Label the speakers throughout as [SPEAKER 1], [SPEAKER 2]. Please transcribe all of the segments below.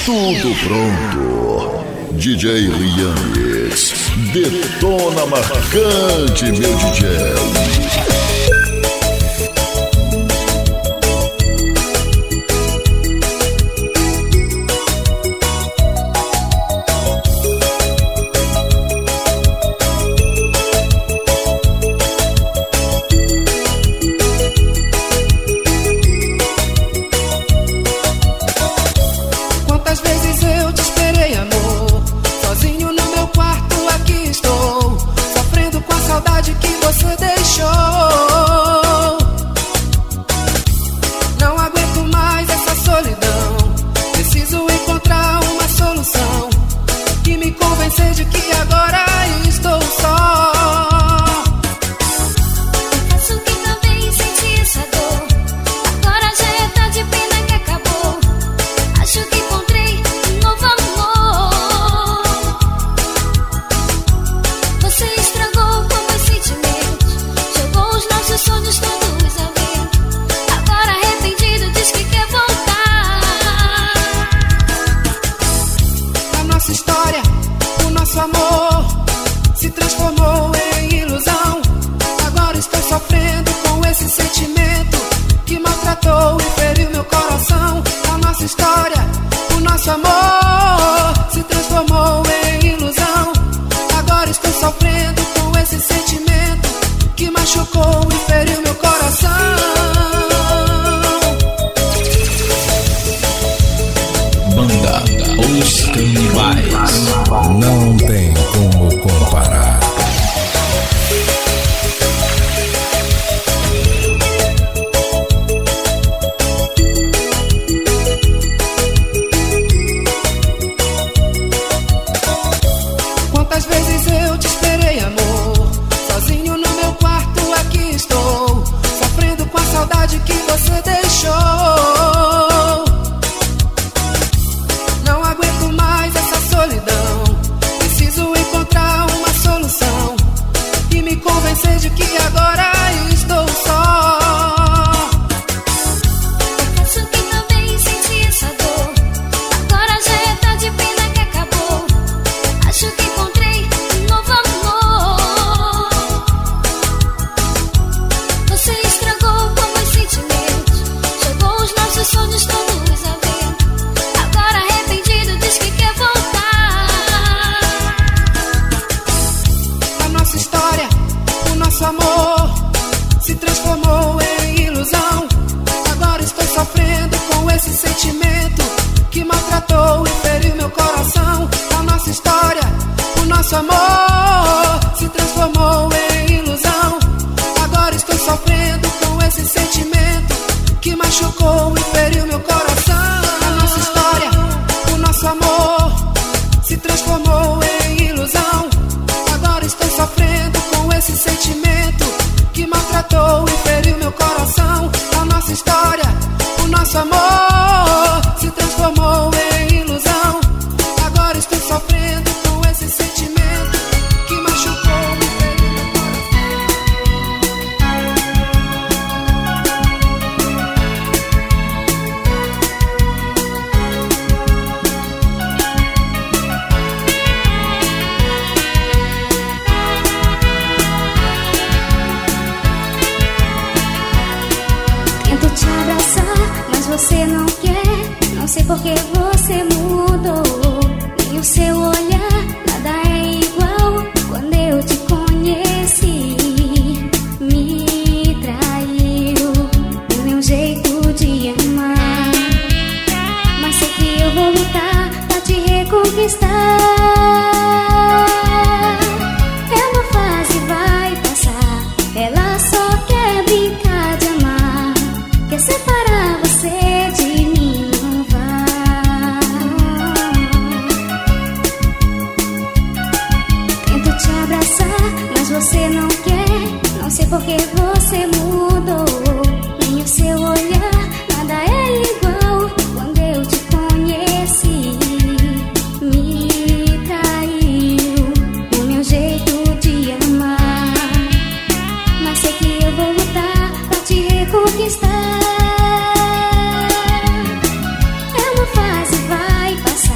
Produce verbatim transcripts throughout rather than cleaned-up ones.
[SPEAKER 1] Tudo pronto. D J Rianes, detona marcante, meu D J.
[SPEAKER 2] Não tem como comparar.
[SPEAKER 3] Quantas vezes eu te esperei, amor, sozinho no meu quarto, aqui estou, sofrendo com a saudade que você deixou. Não aguento mais essa solidão, preciso encontrar uma solução e me convencer de que agora estou só.
[SPEAKER 4] Confesso que também senti essa dor, agora já é tarde, pena que acabou. Acho que encontrei um novo amor. Você estragou com meus sentimentos, jogou os nossos sonhos todos a vento. Agora arrependido diz que quer voltar.
[SPEAKER 3] A nossa história, o nosso amor se transformou em ilusão. Agora estou sofrendo com esse sentimento que maltratou e feriu meu coração. A nossa história, o nosso amor se transformou em ilusão. Agora estou sofrendo com esse sentimento que machucou e feriu meu coração. A nossa história, o nosso amor se transformou em ilusão. Agora estou sofrendo com esse sentimento que maltratou e feriu meu coração. A nossa história, o nosso amor se transformou em ilusão. Agora estou sofrendo com esse sentimento que machucou e feriu meu
[SPEAKER 4] Tento te abraçar, mas você não quer. Não sei por que você mudou. Nem o seu olhar, nada é igual. Quando eu te conheci, me traiu o meu jeito de amar. Mas sei que eu vou lutar pra te reconquistar. É uma fase, vai passar. Ela só quer brincar de amar, quer separar você de mim, não vai. Tento te abraçar, mas você não quer. Não sei por que você mudou. Nem o seu olhar, nada é igual. Quando eu te conheci, me traiu o meu jeito de amar. Mas sei que eu vou lutar pra te reconquistar. É uma fase, vai passar.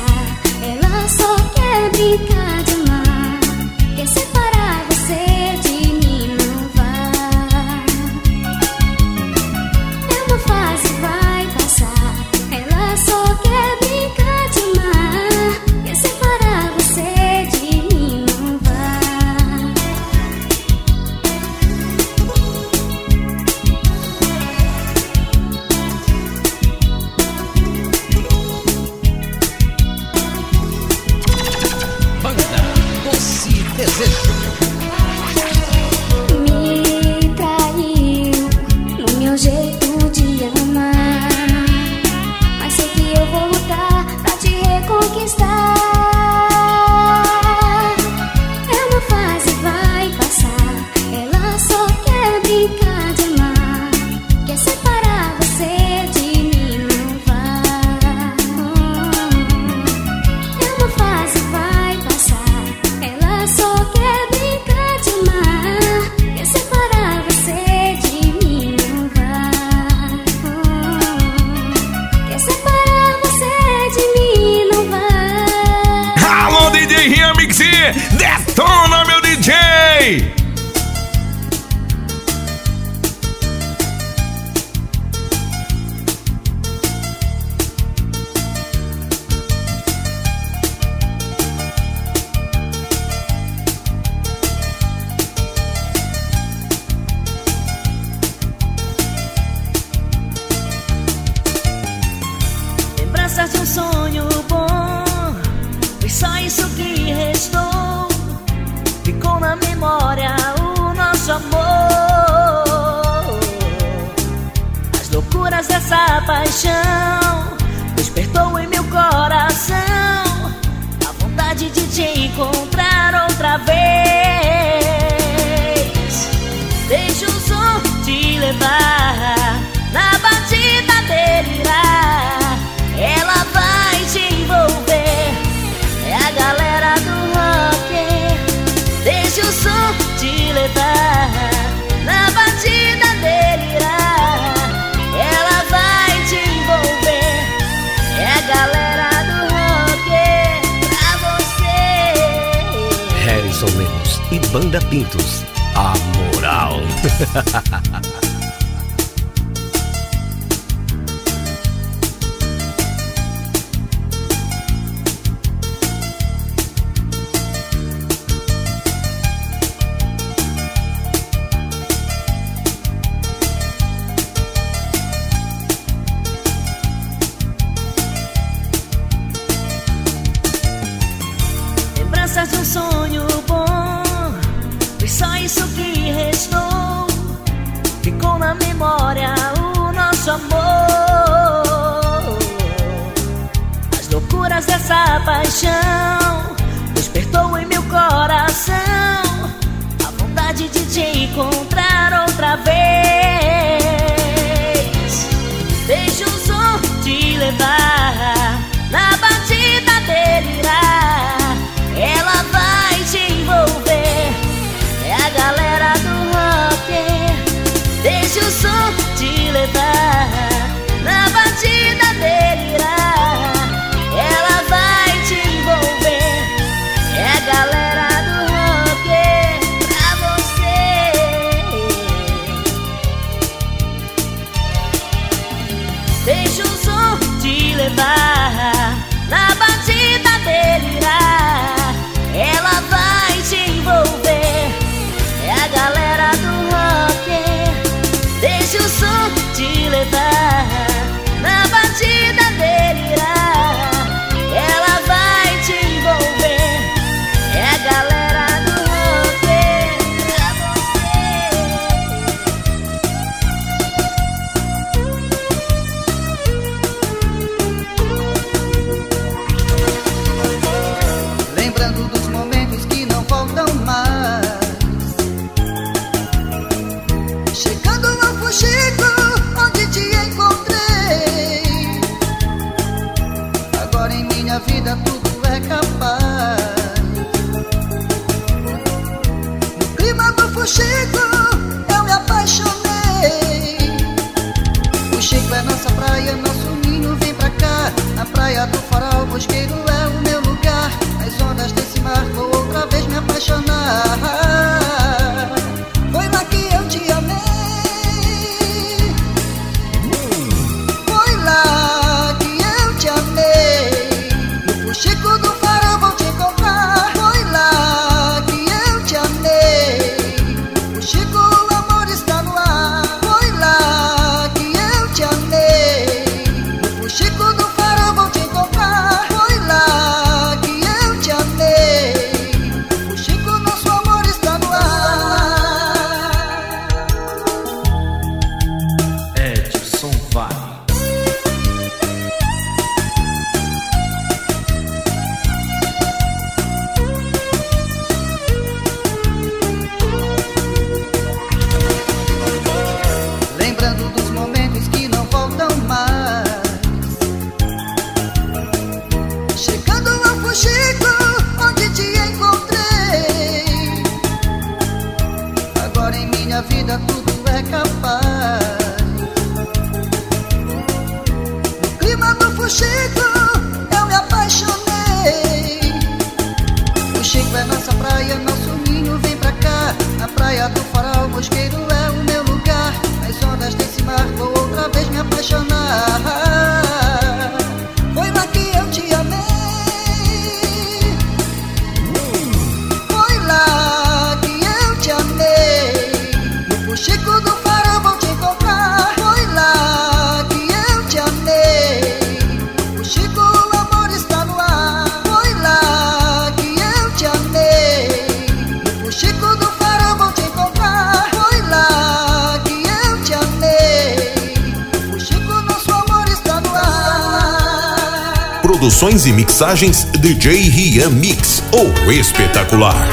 [SPEAKER 5] Detona, meu D J!
[SPEAKER 6] De um sonho bom, foi só isso que restou. Ficou na memória o nosso amor. As loucuras dessa paixão despertou em meu coração a vontade de te encontrar outra vez. Deixa o som te levar na batida delirar. Ela vai te envolver, é a galera do rock. Deixa o som te levar na batida delirar. Ela vai te envolver, é a galera do rock pra você.
[SPEAKER 7] Harrison Lemos e Banda Pintos, a moral.
[SPEAKER 6] De um sonho bom, foi só isso que restou. Ficou na memória o nosso amor. As loucuras dessa paixão despertou em meu coração a vontade de te encontrar outra vez. Deixa o som te levar na batida delirar. Ela vai te envolver, é a galera do rock. Deixa o som te levar na batida delirar. Ela vai te envolver, é a galera do rock pra você. Deixa o som te levar na batida delirar. Ela vai te envolver, é a galera do rock. Deixa o som te levar na batida delirar. Ela vai te envolver, é a galera do rock pra
[SPEAKER 8] você. Lembrando dos momentos que não voltam mais, chegando no Fuxico, onde te encontrei. Agora em minha vida tudo é capaz. No clima do Fuxico eu me apaixonei. Fuxico é nossa praia, nosso ninho, vem pra cá. Na praia do Farol, Mosqueiro é o meu lugar. As ondas desse mar vou outra vez me apaixonar. Foi lá que eu te amei. Foi lá que eu te amei. No Fuxico do Farol vou te encontrar. Foi lá que eu te amei. No Fuxico o amor está no ar. Foi lá que eu te amei. No Fuxico do Farol vou te encontrar. Foi lá
[SPEAKER 9] Gravações e mixagens D J Rian Mix, o espetacular.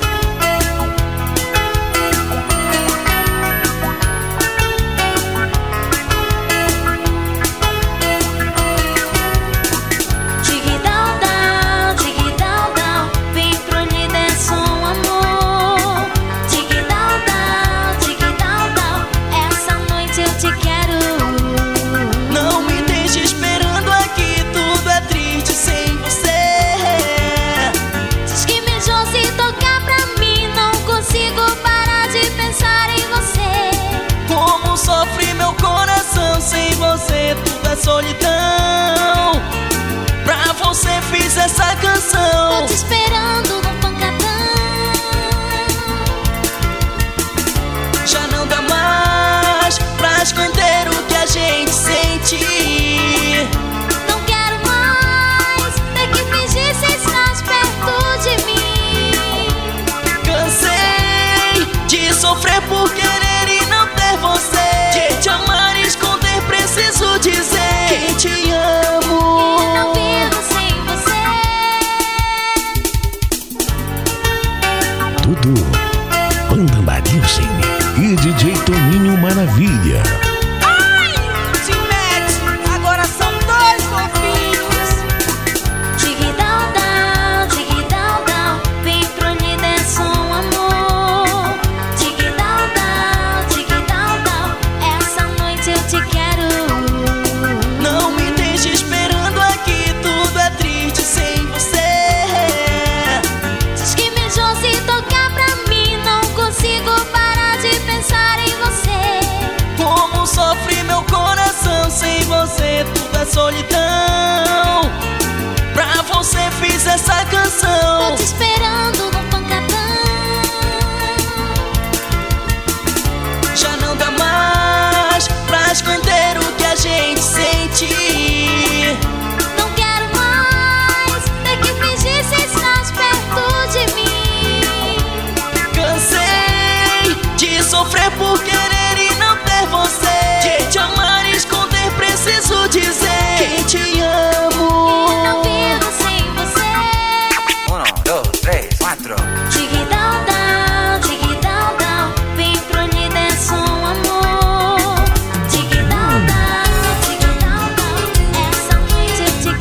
[SPEAKER 10] Solidão, pra você fiz essa canção.
[SPEAKER 4] Tô te esperando no pancadão.
[SPEAKER 10] Já não dá mais pra esconder o que a gente sente.
[SPEAKER 4] Não quero mais ter que fingir se estás perto de mim.
[SPEAKER 10] Cansei de sofrer por querer e não ter você. De te amar e esconder, preciso dizer que te amo.
[SPEAKER 4] E não vivo sem você.
[SPEAKER 2] Tudo Banda Marilsen e D J Toninho Maravilha.
[SPEAKER 10] Ai, te mete, agora são dois golfinhos.
[SPEAKER 4] Tic-down, down, tic-down, down, vem pro universo, amor. Tic-down, down, tic-down, down, essa noite eu te quero.
[SPEAKER 10] Não me deixe esperando aqui, tudo é triste sem você.
[SPEAKER 4] Diz que me enjoa se tocar pra mim, não consigo parar de pensar em você.
[SPEAKER 10] Como sofre meu coração sem você, tudo é solidão. Pra você fiz essa canção.
[SPEAKER 4] Tô te esperando no pancadão.
[SPEAKER 10] Já não dá mais pra esconder o que a gente sente.
[SPEAKER 4] Não quero mais ter que fingir se estás perto de mim.
[SPEAKER 10] Cansei de sofrer por querer e não ter você. De te amar e esconder, preciso dizer que te amo.
[SPEAKER 4] E não vivo sem você.
[SPEAKER 11] Um, dois, três, quatro.
[SPEAKER 4] Tic-down, down, tic-down, down, vem pro universo, amor. Tic-down, down, tic-down, down, essa noite eu te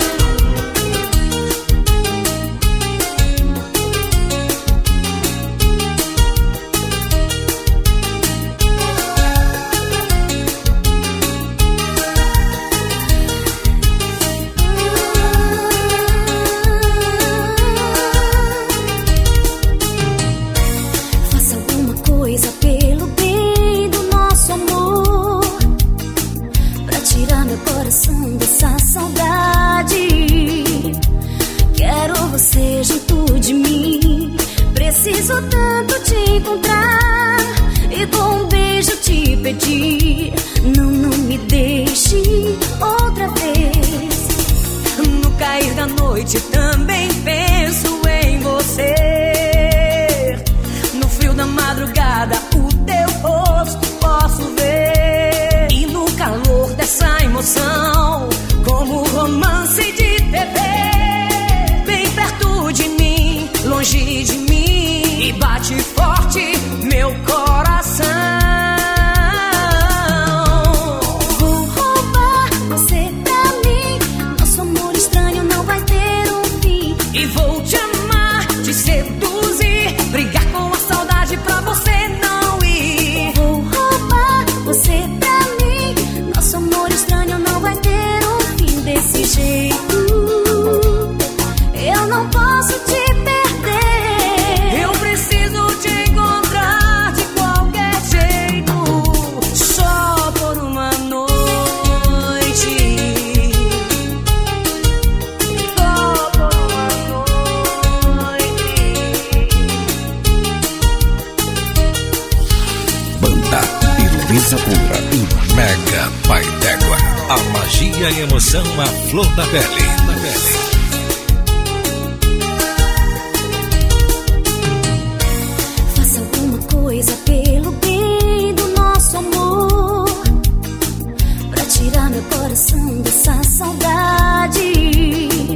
[SPEAKER 4] Faça alguma coisa pelo bem do nosso amor, pra tirar meu coração dessa saudade. Quero você junto de mim, preciso tanto te encontrar e com um beijo te pedir. Não, não me deixe outra vez. No cair da noite também penso em você. No frio da madrugada o teu rosto posso ver. E no calor dessa emoção, como romance de T V, bem perto de mim, longe de mim, e bate forte meu coração. Vou roubar você pra mim, nosso amor estranho não vai ter um fim. E vou te amar, te seduzir, brigar com a saudade pra você não ir. Vou roubar você pra mim, nosso amor estranho não vai ter um fim. Desse jeito eu não posso te perder. Eu preciso te encontrar de qualquer jeito, só por uma noite. Só por uma noite.
[SPEAKER 2] Banda Luísa Pura e Mega Pai d'Égua. A magia e emoção à flor da pele. Da pele.
[SPEAKER 4] Faça alguma coisa pelo bem do nosso amor, pra tirar meu coração dessa saudade.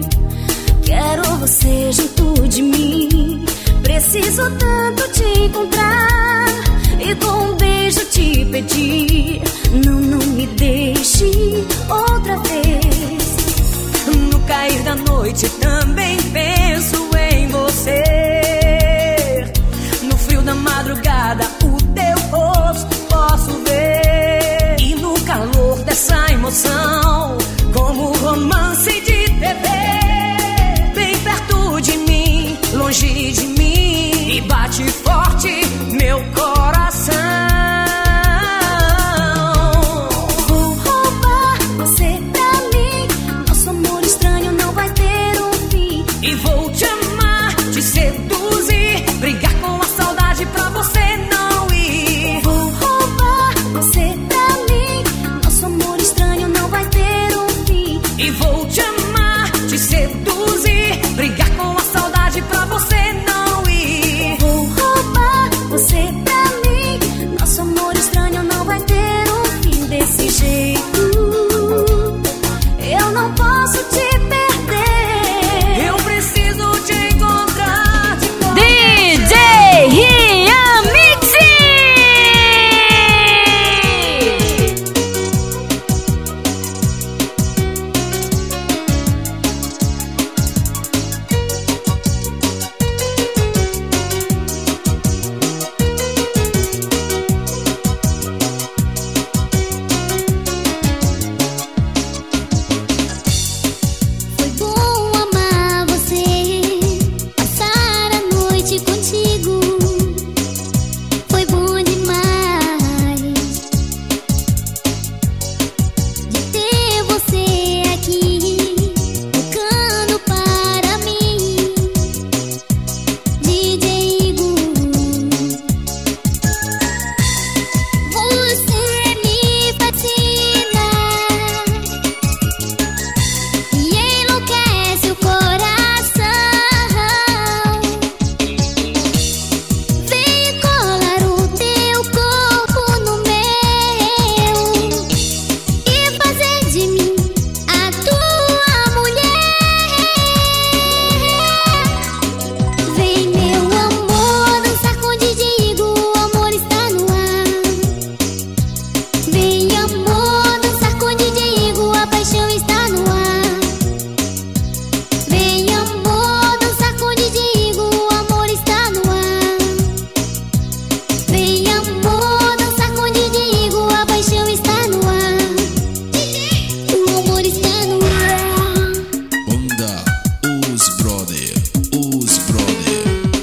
[SPEAKER 4] desejo tudo de mim. Preciso tanto te encontrar e com um beijo te pedir. Não, não me deixe outra vez. No cair da noite também penso em você. No frio da madrugada o teu rosto posso ver. E no calor dessa emoção, como romance de T V, bem perto de mim, longe de mim, e bate forte meu coração. Vou roubar você pra mim, nosso amor estranho não vai ter um fim. E vou te amar, te seduzir, brigar com a saudade pra você não ir. Vou roubar você pra mim, nosso amor estranho não vai ter um fim. E vou te amar, te seduzir, brigar com a saudade pra você não ir. Vou roubar você pra mim, nosso amor estranho não vai ter um fim. Desse jeito eu não posso te perder. Eu preciso te encontrar de qualquer
[SPEAKER 12] D J Rian Mix.
[SPEAKER 4] Foi bom amar você, passar a noite contigo. Foi bom demais de ter você aqui, tocando para mim. D J Igor, você me fascina e enlouquece o coração. Vem colar o teu corpo no meu e fazer de mim a tua mulher. Vem, meu amor, dançar com D J Igor, o amor está no ar. Vem, amor, dançar com D J Igor, a paixão está no ar. Vem, amor, dançar com D J Igor, o amor está no ar. Vem, amor, dançar com D J Igor, a paixão está no ar. O amor está no ar.
[SPEAKER 13] Banda Os Brother, Os Brother.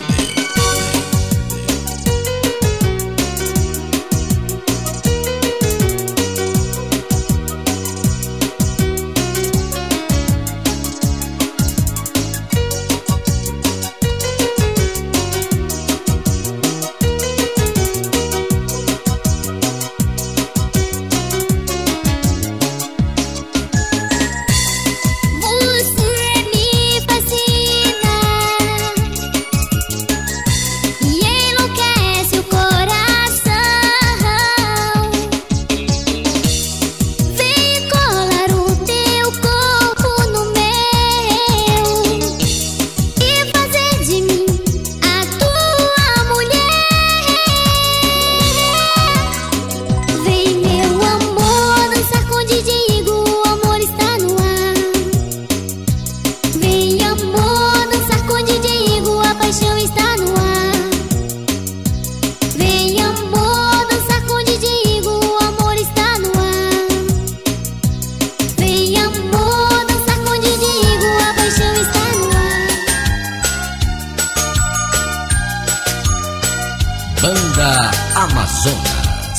[SPEAKER 4] Você me fascina e enlouquece o coração. Vem colar o teu corpo no meu e fazer de mim a tua mulher. Vem, meu amor, dançar com D J Igor, o amor está no ar. Vem, amor, dançar com D J Igor, a paixão está no ar. Vem, amor, dançar com D J Igor, o amor está no ar. Vem, amor, dançar com D J Igor, a paixão está no ar.
[SPEAKER 2] Banda Amazonas.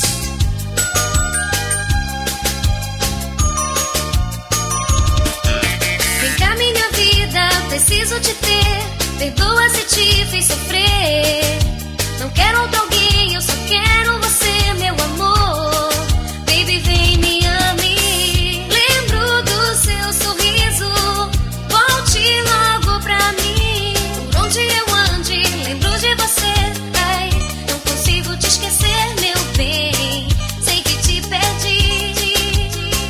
[SPEAKER 4] Vem cá, minha vida, preciso te ter. Perdoa se te fiz sofrer. Não quero outro alguém, eu só quero você, meu amor. Baby, vem, me ame. Lembro do seu sorriso, volte logo pra mim. Por onde eu ande, lembro de você. Ai, não consigo te esquecer, meu bem. Sei que te perdi,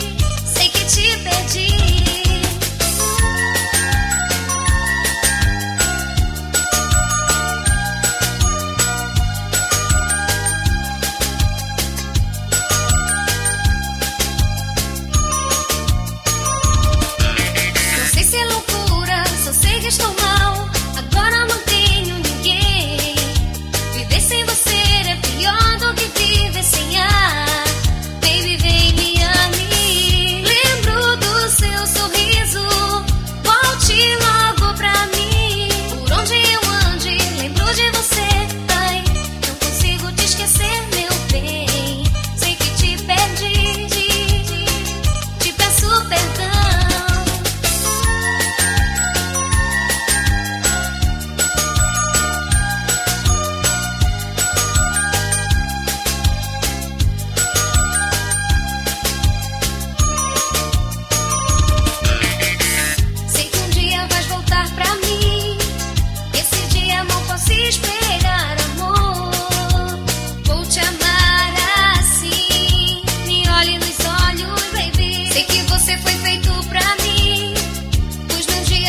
[SPEAKER 4] sei que te perdi.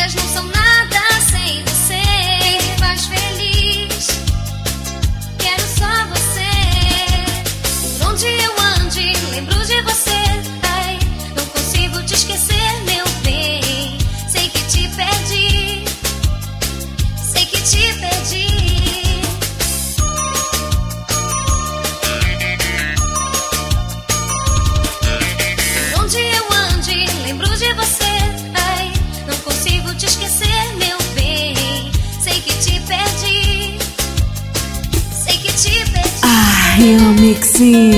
[SPEAKER 4] dias não são nada sem você. Quem me faz feliz, quero só você. Por onde eu ande, lembro de você. Ai, não consigo te esquecer, meu bem. Sei que te perdi, sei que te perdi. Por onde eu ande, lembro de você. Ai, não consigo te esquecer, meu bem. Sei que te perdi, sei que te perdi.
[SPEAKER 12] Ah, Rian Mix.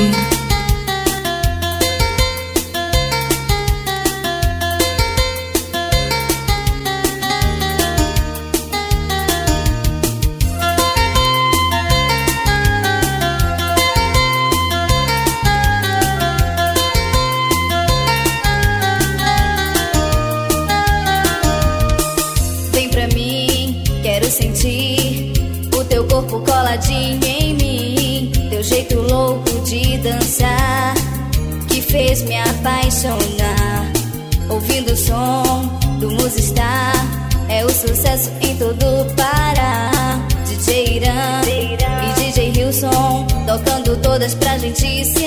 [SPEAKER 4] Vem pra mim, quero sentir o teu corpo coladinho em mim. Teu jeito louco de dançar que fez me apaixonar. Ouvindo o som do Musistar, é o sucesso em todo o Pará. D J Irã e D J Hilson tocando todas pra gente se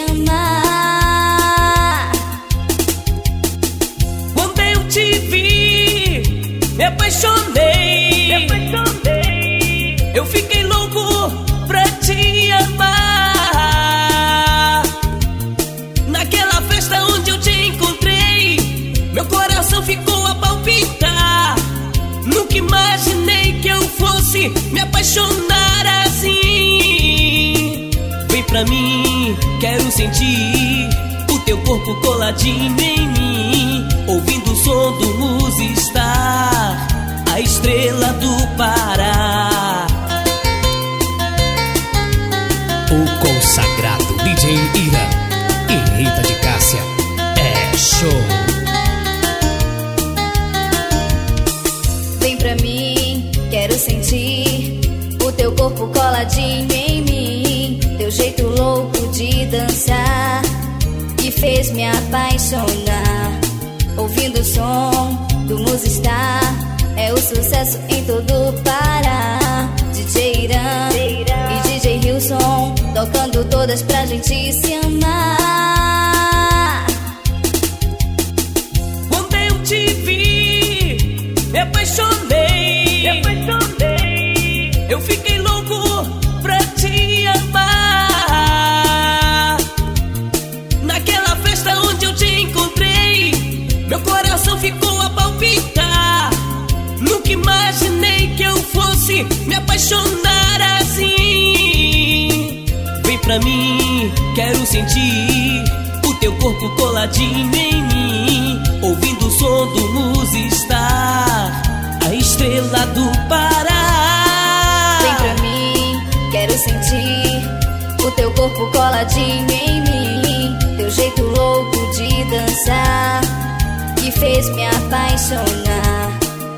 [SPEAKER 4] amar.
[SPEAKER 10] Quando eu te vi, me apaixonei, me apaixonei. Eu fiquei louco pra te amar. Naquela festa onde eu te encontrei, meu coração ficou a palpitar. Nunca imaginei que eu fosse me apaixonar assim. Vem pra mim, quero sentir o teu corpo coladinho em mim. Ouvindo o som do Musistar, a estrela do Pará.
[SPEAKER 14] O consagrado D J Irã e Rita de Cássia é show.
[SPEAKER 4] Vem pra mim, quero sentir o teu corpo coladinho em mim. Teu jeito louco de dançar que fez me apaixonar. Ouvindo o som do Musistar, é o sucesso em todo o Pará. D J Irã e D J Hilson tocando todas pra gente se amar.
[SPEAKER 10] Quando eu te vi, me apaixonei, me apaixonei. Eu fiquei louco pra te amar. Naquela festa onde eu te encontrei, meu coração ficou a palpitar. Nunca imaginei que eu fosse me apaixonar assim. Vem pra mim, quero sentir o teu corpo coladinho em mim. Ouvindo o som do Musistar, a estrela do Pará.
[SPEAKER 4] Vem pra mim, quero sentir o teu corpo coladinho em mim. Teu jeito louco de dançar que fez me apaixonar.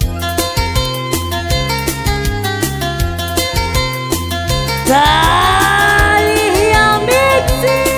[SPEAKER 12] Dale, Rian Mix.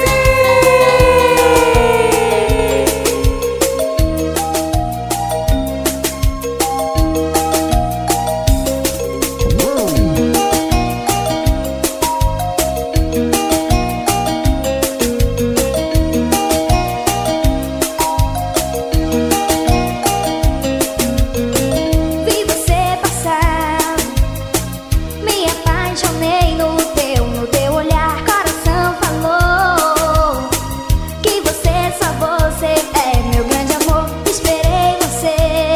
[SPEAKER 4] Vi você passar, me apaixonei no teu, no teu olhar. Coração falou que você, só você é meu grande amor. Esperei você,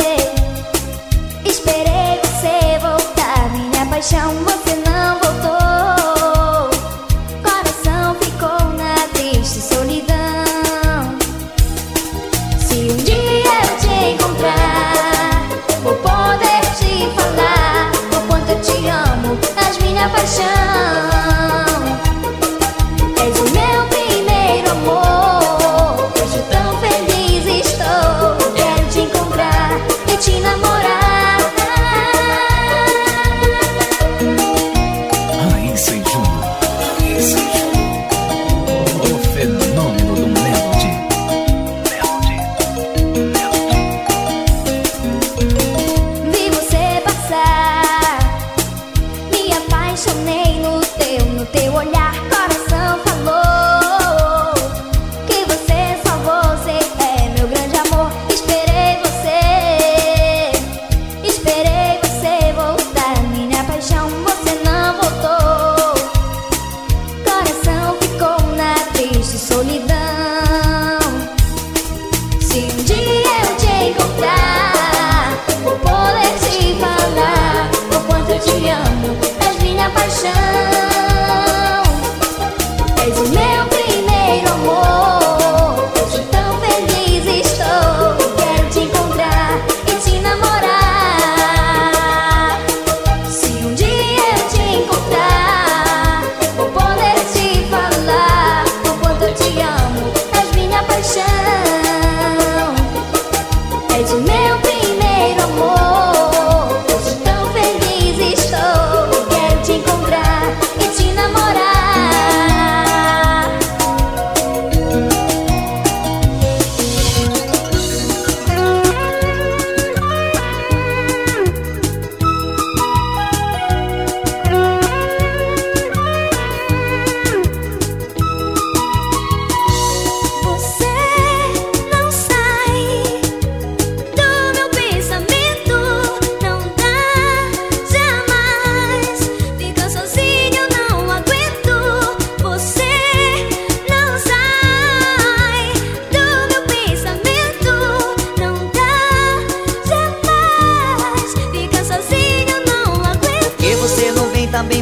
[SPEAKER 4] esperei você voltar. Minha paixão, você não voltou. Coração ficou na triste solidão. Se um dia eu te encontrar, vou poder te falar o quanto eu te amo, és minha paixão. És o meu primeiro amor. Hoje tão feliz estou. Quero te encontrar e te namorar.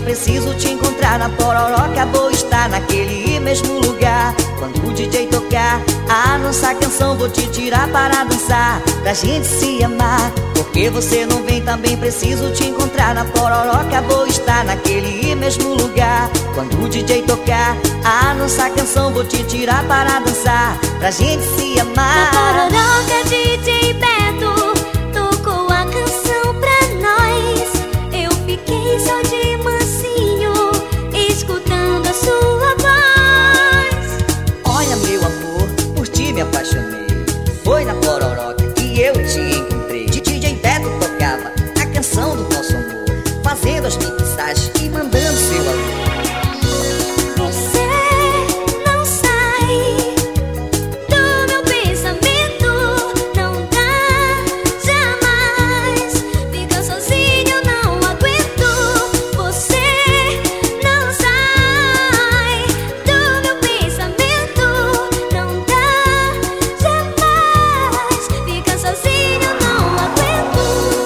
[SPEAKER 6] preciso te encontrar na Pororoca. Vou estar naquele mesmo lugar quando o D J tocar a nossa canção. Vou te tirar para dançar, pra gente se amar. Porque você não vem, também preciso te encontrar na Pororoca. Vou estar naquele mesmo lugar quando o D J tocar a nossa canção. Vou te tirar para dançar, pra gente se amar.
[SPEAKER 4] Na Pororoca, D J Beto tocou a canção pra nós. Eu fiquei só de mansinho, escutando a sua voz.
[SPEAKER 6] Olha, meu amor, por ti me apaixonei. Foi na Pororoca que eu te encontrei. D J Beto tocava a canção do nosso amor, fazendo as mixagens e mandando seu alô.
[SPEAKER 4] Você não sai do meu pensamento, não dá jamais. Fica sozinho, não aguento. Você não sai do meu pensamento, não dá jamais. Fica sozinho, não aguento.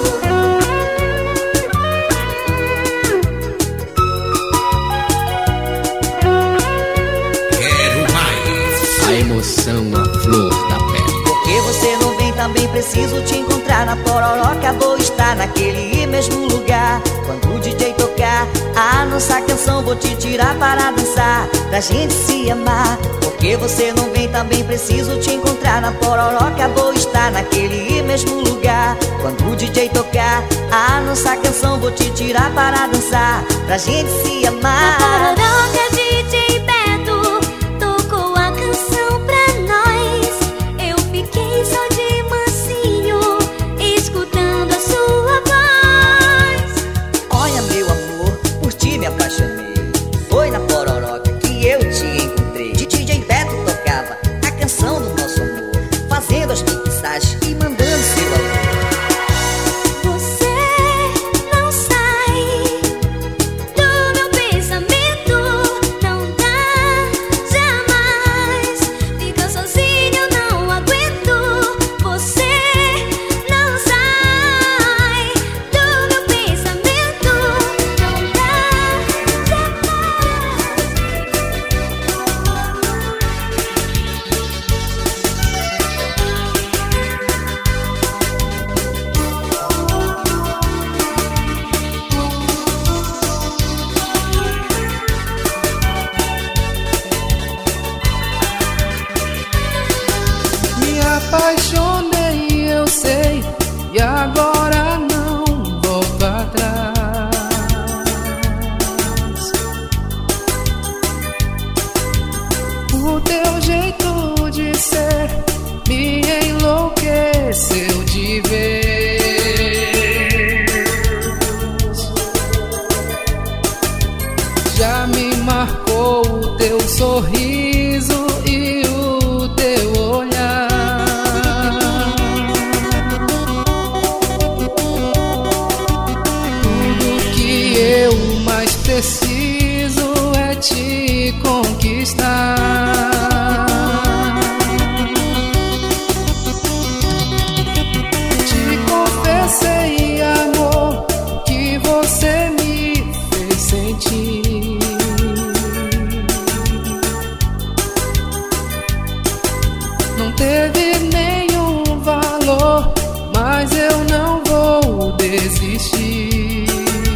[SPEAKER 2] Quero mais. A emoção, a flor da pele.
[SPEAKER 6] Porque você não vem, também preciso te encontrar na Pororoca. Vou estar naquele mesmo lugar quando o D J tocar a nossa canção. Vou te tirar para dançar, pra gente se amar. Porque você não vem, também preciso te encontrar na Pororoca. Vou estar naquele mesmo lugar quando o D J tocar a nossa canção. Vou te tirar para dançar, pra gente se amar.
[SPEAKER 4] Na Pororoca, D J Beto tocou a canção pra nós. Eu fiquei só de mansinho, escutando a sua voz.
[SPEAKER 6] Olha, meu amor, por ti me apaixonei. Foi na Pororoca que eu te encontrei. D J Beto tocava a canção do nosso amor, fazendo as mixagens e mandando seu alô.
[SPEAKER 4] Você não sai do meu pensamento, não dá jamais. Fica sozinho, não aguento. Você não sai do meu pensamento, não dá
[SPEAKER 3] Me apaixonei, eu sei, e agora não volto atrás. O teu jeito de ser me enlouqueceu de vez. Já me marcou o teu sorriso e o teu olhar. Tudo que eu mais preciso é te conquistar. Te confessei, amor, que você me fez sentir. Não teve nenhum valor, mas eu não vou desistir.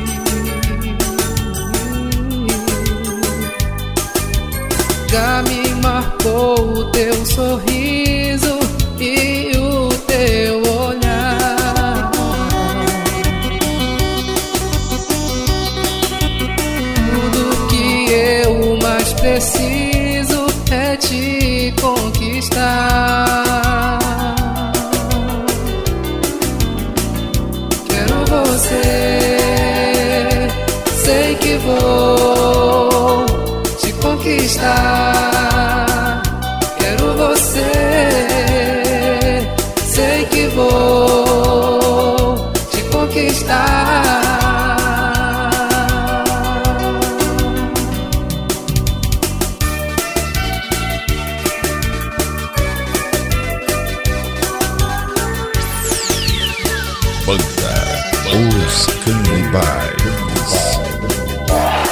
[SPEAKER 3] Já me marcou o teu sorriso e o teu olhar. Tudo que eu mais preciso é te conquistar. Quero você, sei que vou te conquistar. Quero você, sei que vou te conquistar.
[SPEAKER 1] Banda Os Canibais.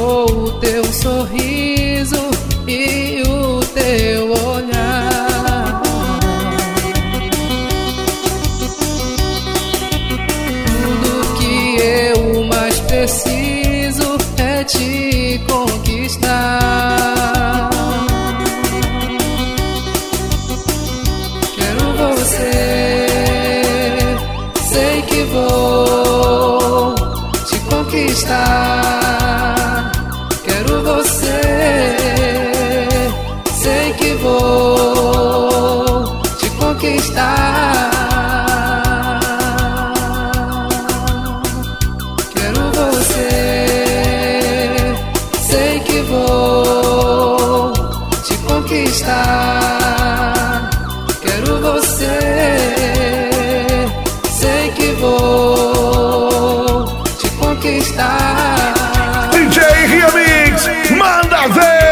[SPEAKER 3] marcou o teu sorriso e o teu olhar. Tudo que eu mais preciso é te conquistar. Quero você, sei que vou te conquistar. Quero você, sei que vou te conquistar. Quero você, sei que vou te conquistar. Quero você, sei que vou te conquistar.
[SPEAKER 5] D J Rian Mix, manda ver!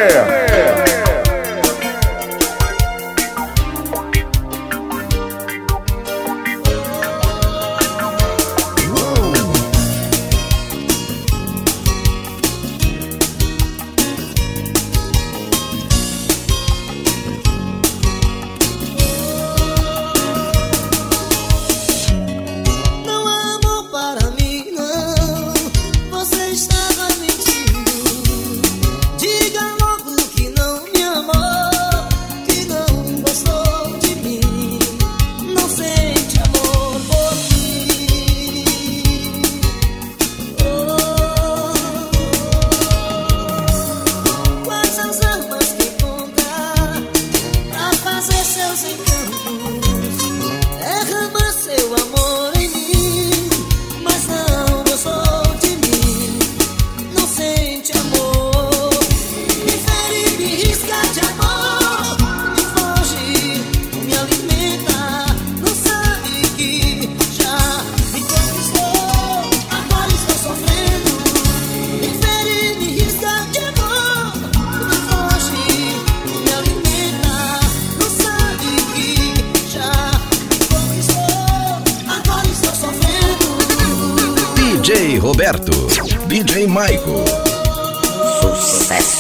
[SPEAKER 2] D J Roberto, D J Maico. Sucesso.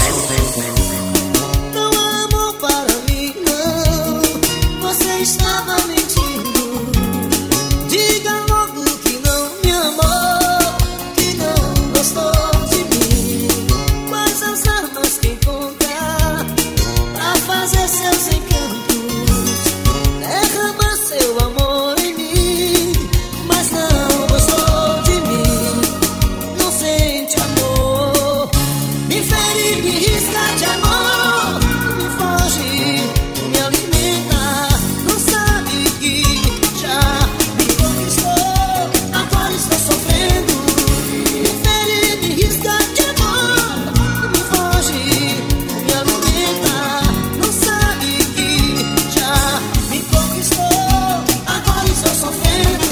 [SPEAKER 8] Não amou para mim, não. Você estava mentindo. Diga logo que não me amou, que não gostou de mim. Quais as armas que encontrar pra fazer seus encantos? Derrama seu amor em mim, mas não gostou de mim. Não sente amor, me fere, me risca de amor, me foge, me alimenta. Não sabe que já me conquistou, agora estou sofrendo. Me fere, me risca de amor, me foge, me alimenta. Não sabe que já me conquistou, agora estou sofrendo.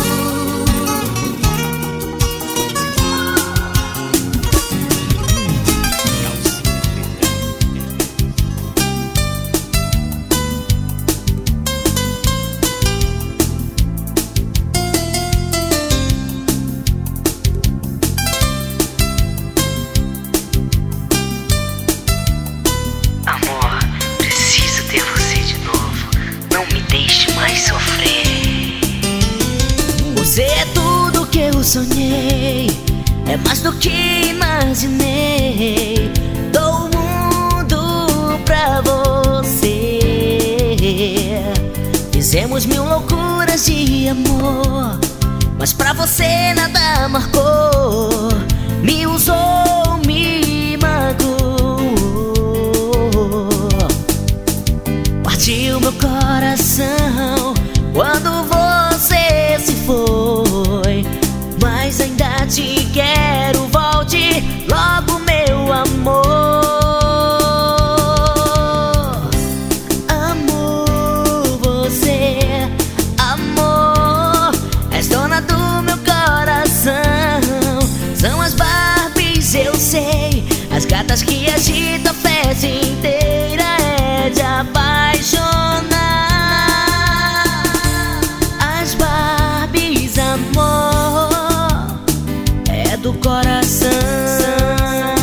[SPEAKER 15] Amor, preciso ter você de novo. Não me deixe mais sofrer.
[SPEAKER 6] Você é tudo que eu sonhei, é mais do que imaginei. Dou o mundo pra você. Fizemos mil loucuras de amor, mas pra você nada marcou. Me usou, me magoou, partiu meu coração quando você se foi. Mas ainda te quero, volte logo, meu amor. Amor, você, amor, és dona do meu coração. São as Barbies, eu sei, as gatas que agitam a festa inteira. É de apaixonar. As Barbies, amor, é do coração.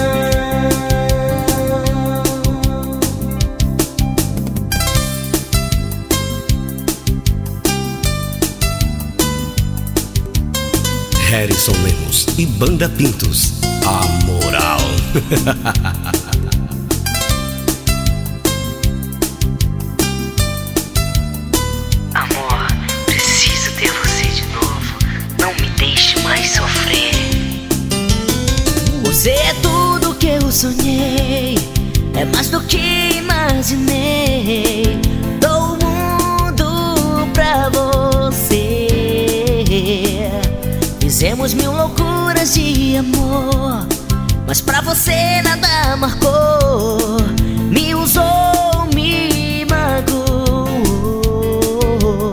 [SPEAKER 7] e Banda Pintos. A moral.
[SPEAKER 15] Amor, preciso ter você de novo. Não me deixe mais sofrer.
[SPEAKER 6] Você é tudo que eu sonhei, é mais do que imaginei. Dou o mundo pra você. Fizemos mil loucuras de amor, mas pra você nada marcou. Me usou, me magoou.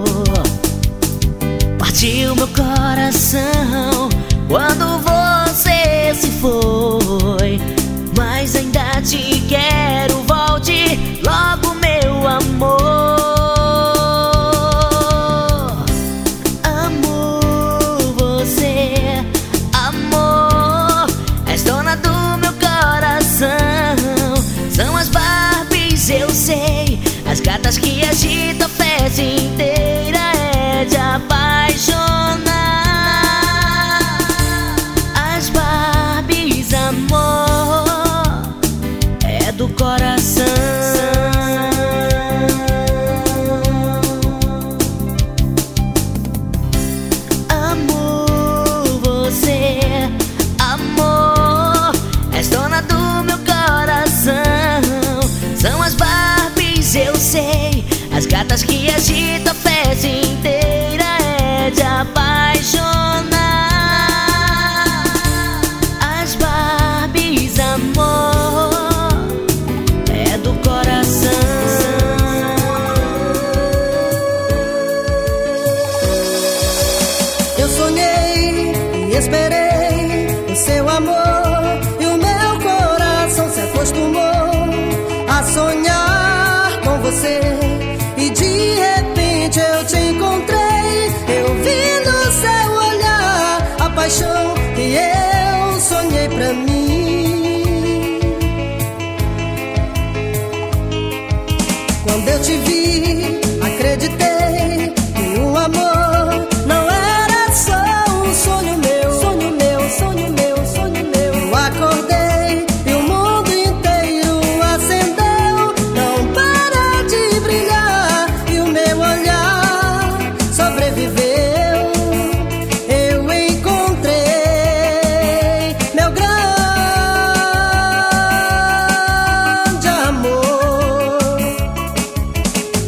[SPEAKER 6] Partiu meu coração quando você se foi, mas ainda te quero, volte logo, meu amor. Amor, você, amor, és dona do meu coração. São as Barbies, eu sei, as gatas que agitam a festa inteira. É de apaixonar. As Barbies, amor, é do coração. Amor, você, amor, és dona do meu coração. São as Barbies, eu sei, as gatas que agitam a festa inteira. É de apaixonar. As Barbies, amor, é do coração.
[SPEAKER 8] Eu sonhei e esperei o seu amor, e o meu coração se acostumou a sonhar com você. E de repente eu te encontrei. Eu vi no seu olhar a paixão que eu sonhei pra mim. Quando eu te vi, acreditei que o amor não era só um sonho meu. Sonho meu, sonho meu, sonho meu. Eu acordei e o mundo inteiro acendeu. Não para de brilhar e o meu olhar sobreviveu. Eu encontrei meu grande amor.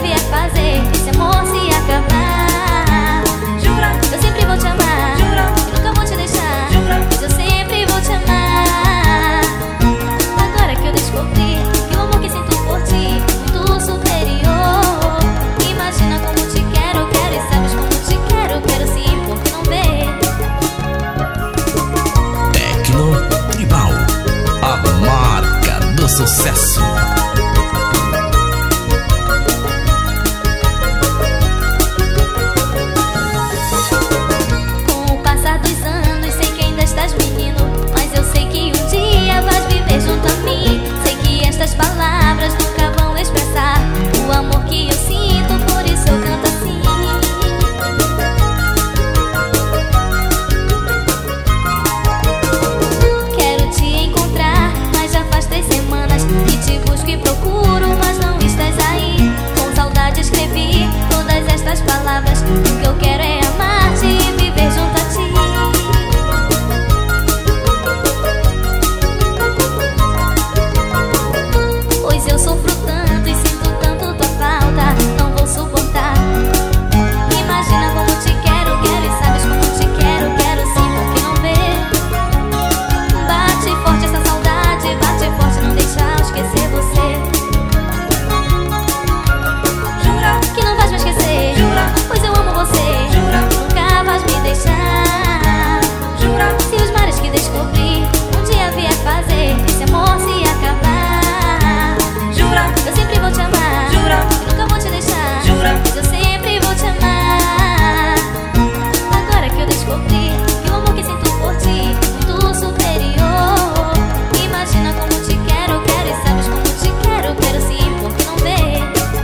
[SPEAKER 4] vier fazer esse amor se acabar. Jura, eu sempre vou te amar. Jura, eu nunca vou te deixar. Jura, mas eu sempre vou te amar. Agora que eu descobri que o amor que sinto por ti é muito superior. Imagina como te quero, quero e sabes como te quero, quero sim, por que não vê?
[SPEAKER 2] Tecno Tribal, a marca do sucesso.
[SPEAKER 4] Com o passar dos anos, sei que ainda estás menino, mas eu sei que um dia vais viver junto a mim. Sei que estas palavras nunca vão expressar o amor que eu sinto, por isso eu canto assim. Quero te encontrar, mas já faz três semanas que te busco e procuro, mas não estás aí. Com saudade escrevi todas estas palavras. O que eu quero é amar-te e viver junto a ti. Pois eu sofro tanto e sinto tanto tua falta, não vou suportar. Imagina como te quero, quero e sabes como te quero, quero sim, por que não vê? Bate forte essa saudade, bate forte, não deixa eu esquecer você. Jura que não vais me esquecer? Jura, pois eu amo você. Jura que nunca vais me deixar. Jura, se os mares que descobri um dia vier fazer esse amor se acabar. Jura, eu sempre vou te amar. Jura, eu nunca vou te deixar. Jura, mas eu sempre vou te amar. Agora que eu descobri que o amor que sinto por ti é muito superior. Imagina como te quero, quero e sabes como te quero, quero sim, por que não vê?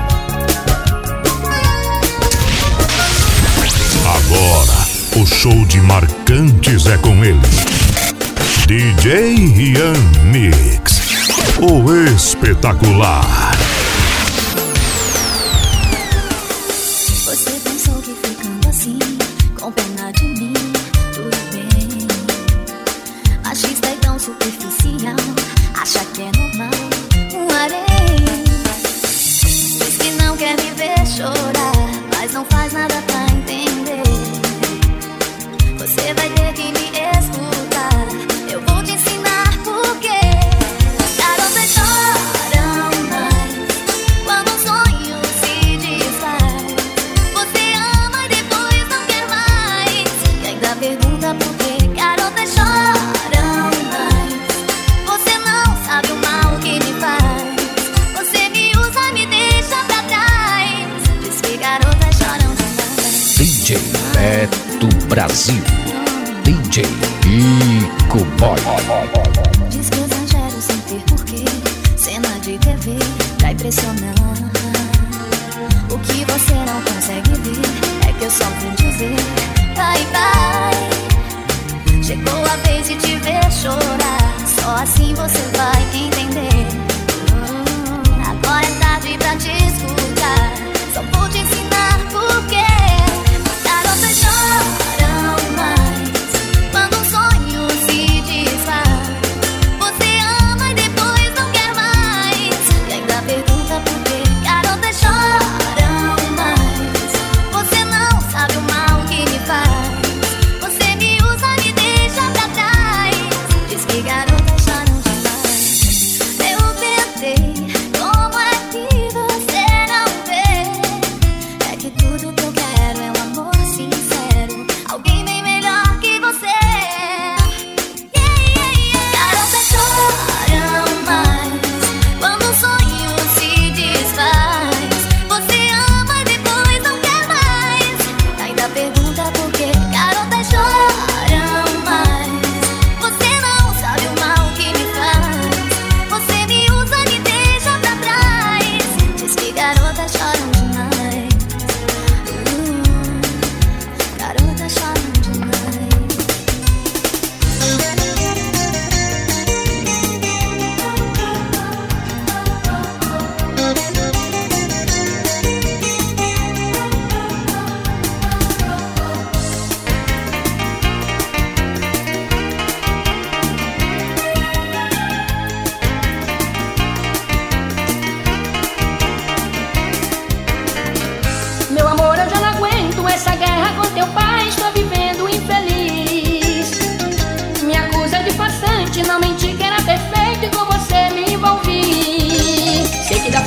[SPEAKER 9] Agora, o show de marcantes é com ele. D J Rian Mix, o espetacular.
[SPEAKER 4] Você pensou que ficando assim, com pena de mim, tudo bem. Machista e tão superficial, acha que é normal um harém. Diz que não quer me ver chorar, mas não faz nada pra entender. Você vai ter que me escutar, eu vou te ensinar por quê. Garotas choram mais quando um sonho se desfaz. Você ama e depois não quer mais, e ainda pergunta por quê. Garotas choram mais, você não sabe o mal que me faz. Você me usa e me deixa pra trás. Diz que garotas choram demais.
[SPEAKER 2] D J Beto Brasil, D J Rico Boy.
[SPEAKER 4] Diz que eu exagero sem ter porquê, cena de T V pra impressionar. O que você não consegue ver é que eu só vim dizer bye bye. Chegou a vez de te ver chorar, só assim você vai entender. Agora é tarde pra te escutar, só vou te ensinar por quê. Garotas choram mais quando um sonho se desfaz. Você ama e depois não quer mais, e ainda pergunta por quê. Garotas choram mais, você não sabe o mal que me faz. Você me usa e me deixa pra trás. Diz que garotas choram demais.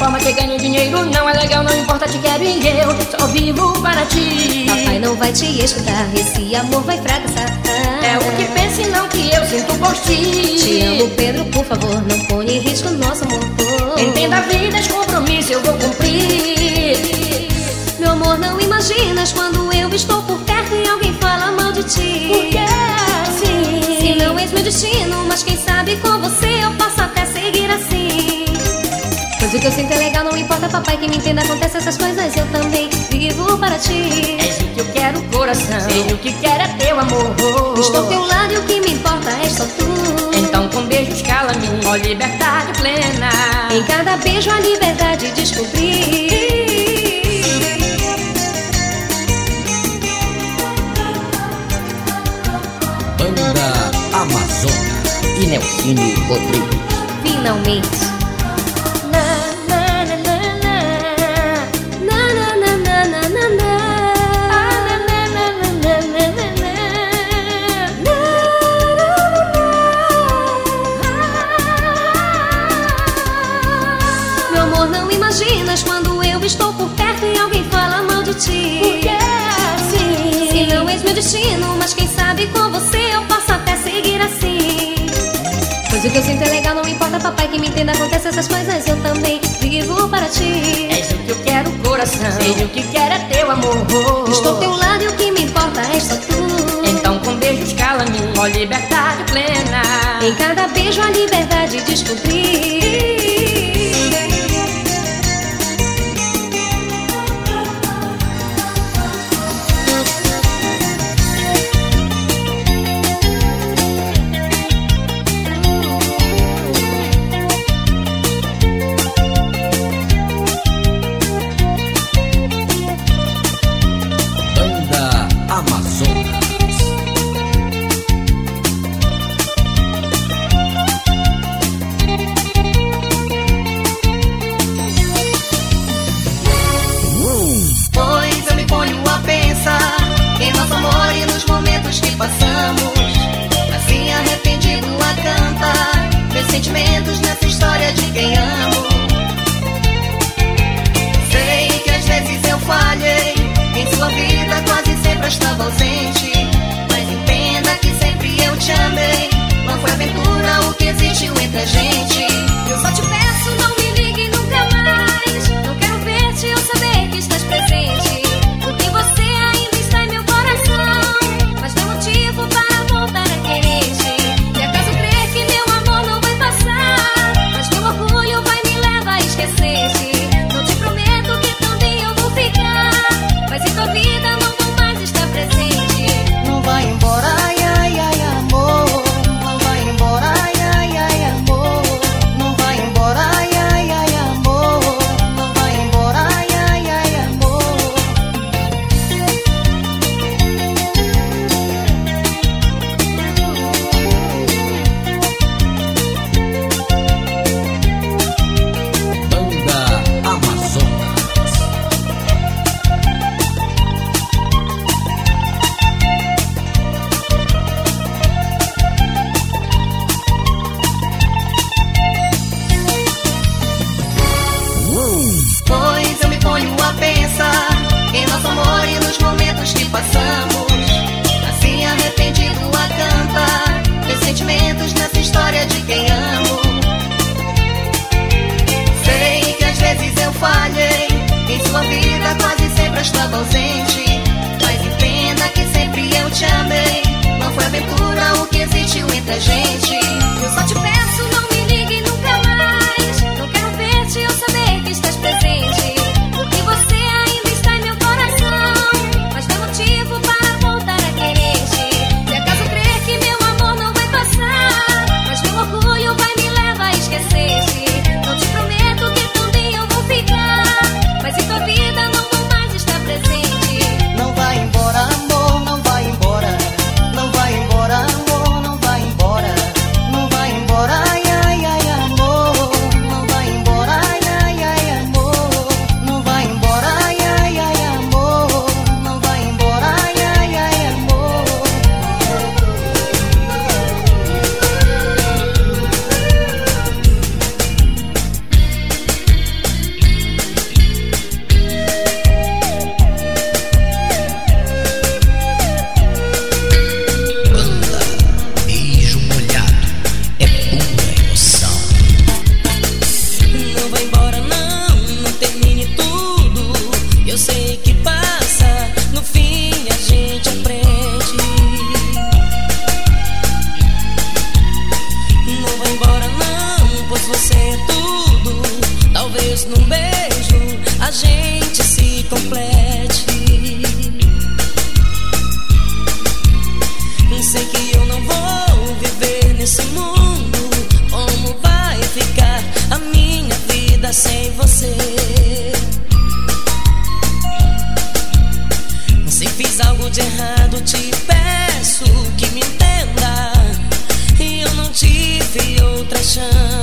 [SPEAKER 16] forma que ganho dinheiro não é legal, não importa, te quero e eu só vivo para ti.
[SPEAKER 4] Papai não vai te escutar, esse amor vai fracassar.
[SPEAKER 16] É o que pensa e não que eu sinto por ti.
[SPEAKER 4] Te amo, Pedro, por favor, não ponha em risco nosso amor.
[SPEAKER 16] Entenda a vida, esse compromisso eu vou cumprir.
[SPEAKER 4] Meu amor, não imaginas quando eu estou por perto e alguém fala mal de ti.
[SPEAKER 16] Por que assim?
[SPEAKER 4] Se não és meu destino, mas quem sabe com você eu posso até seguir assim. Pois o que eu sinto é legal, não importa, papai, que me entenda, acontece essas coisas, eu também vivo para ti.
[SPEAKER 16] És o que eu quero, coração, sei o que quero é teu amor.
[SPEAKER 4] Estou ao teu lado e o que me importa é só tu.
[SPEAKER 16] Então com beijos cala-me, ó liberdade plena.
[SPEAKER 4] Em cada beijo a liberdade descobri.
[SPEAKER 14] Banda Amazônia e Nelsinho Rodrigues.
[SPEAKER 4] Finalmente. Meu amor, não imaginas quando eu estou por perto e alguém fala mal de ti.
[SPEAKER 16] Por que assim?
[SPEAKER 4] Se não és meu destino, mas quem sabe com você eu posso até seguir assim. Pois o que eu sinto é legal, não importa, papai, que me entenda, acontece essas coisas, eu também vivo para ti.
[SPEAKER 16] És o que eu quero, coração, sei o que quero é teu amor.
[SPEAKER 4] Estou ao teu lado e o que me importa é só tu.
[SPEAKER 16] Então com beijos cala-me, ó liberdade plena.
[SPEAKER 4] Em cada beijo a liberdade descobri.
[SPEAKER 8] Sentimentos nessa história de quem amo. Sei que às vezes eu falhei, em sua vida quase sempre eu estava ausente. Mas entenda que sempre eu te amei, não foi aventura o que existiu entre a gente.
[SPEAKER 4] Eu só te peço, não me ligue nunca mais. Não quero ver-te ou saber que estás presente, porque você ainda está em meu coração. Mas tem motivo para voltar a querer-te. E acaso crer que meu amor não vai passar, mas meu orgulho vai me levar a esquecer-te. Não te prometo que também eu vou ficar, mas em tua vida não vou mais estar presente.
[SPEAKER 8] Não vai embora, ai, ai, ai, amor. Não vai embora, ai, ai, ai, amor. Não vai embora, ai, ai, ai, amor. Não vai embora, ai, ai, ai, amor.
[SPEAKER 14] Banda Amazonas.
[SPEAKER 8] Pois eu me ponho a pensar em nosso amor e nos momentos que passamos, assim arrependido a cantar meus sentimentos nessa história de quem amo. Sei que às vezes eu falhei, em sua vida quase sempre eu estava ausente. Mas entenda que sempre eu te amei, não foi aventura o que existiu entre a gente.
[SPEAKER 4] Eu só te peço, não me ligue nunca mais. Não quero ver-te ou saber que estás presente, porque você ainda está em meu coração. Mas tem motivo para voltar a querer-te. E acaso crer que meu amor não vai passar, mas meu orgulho vai me levar a esquecer-te. Não te prometo que também eu vou ficar, mas em tua vida não vou mais estar presente.
[SPEAKER 8] Não vai embora, amor, não vai embora. Não vai embora, amor, não vai embora.
[SPEAKER 17] errado, te peço que me entenda. E eu não tive outra chance.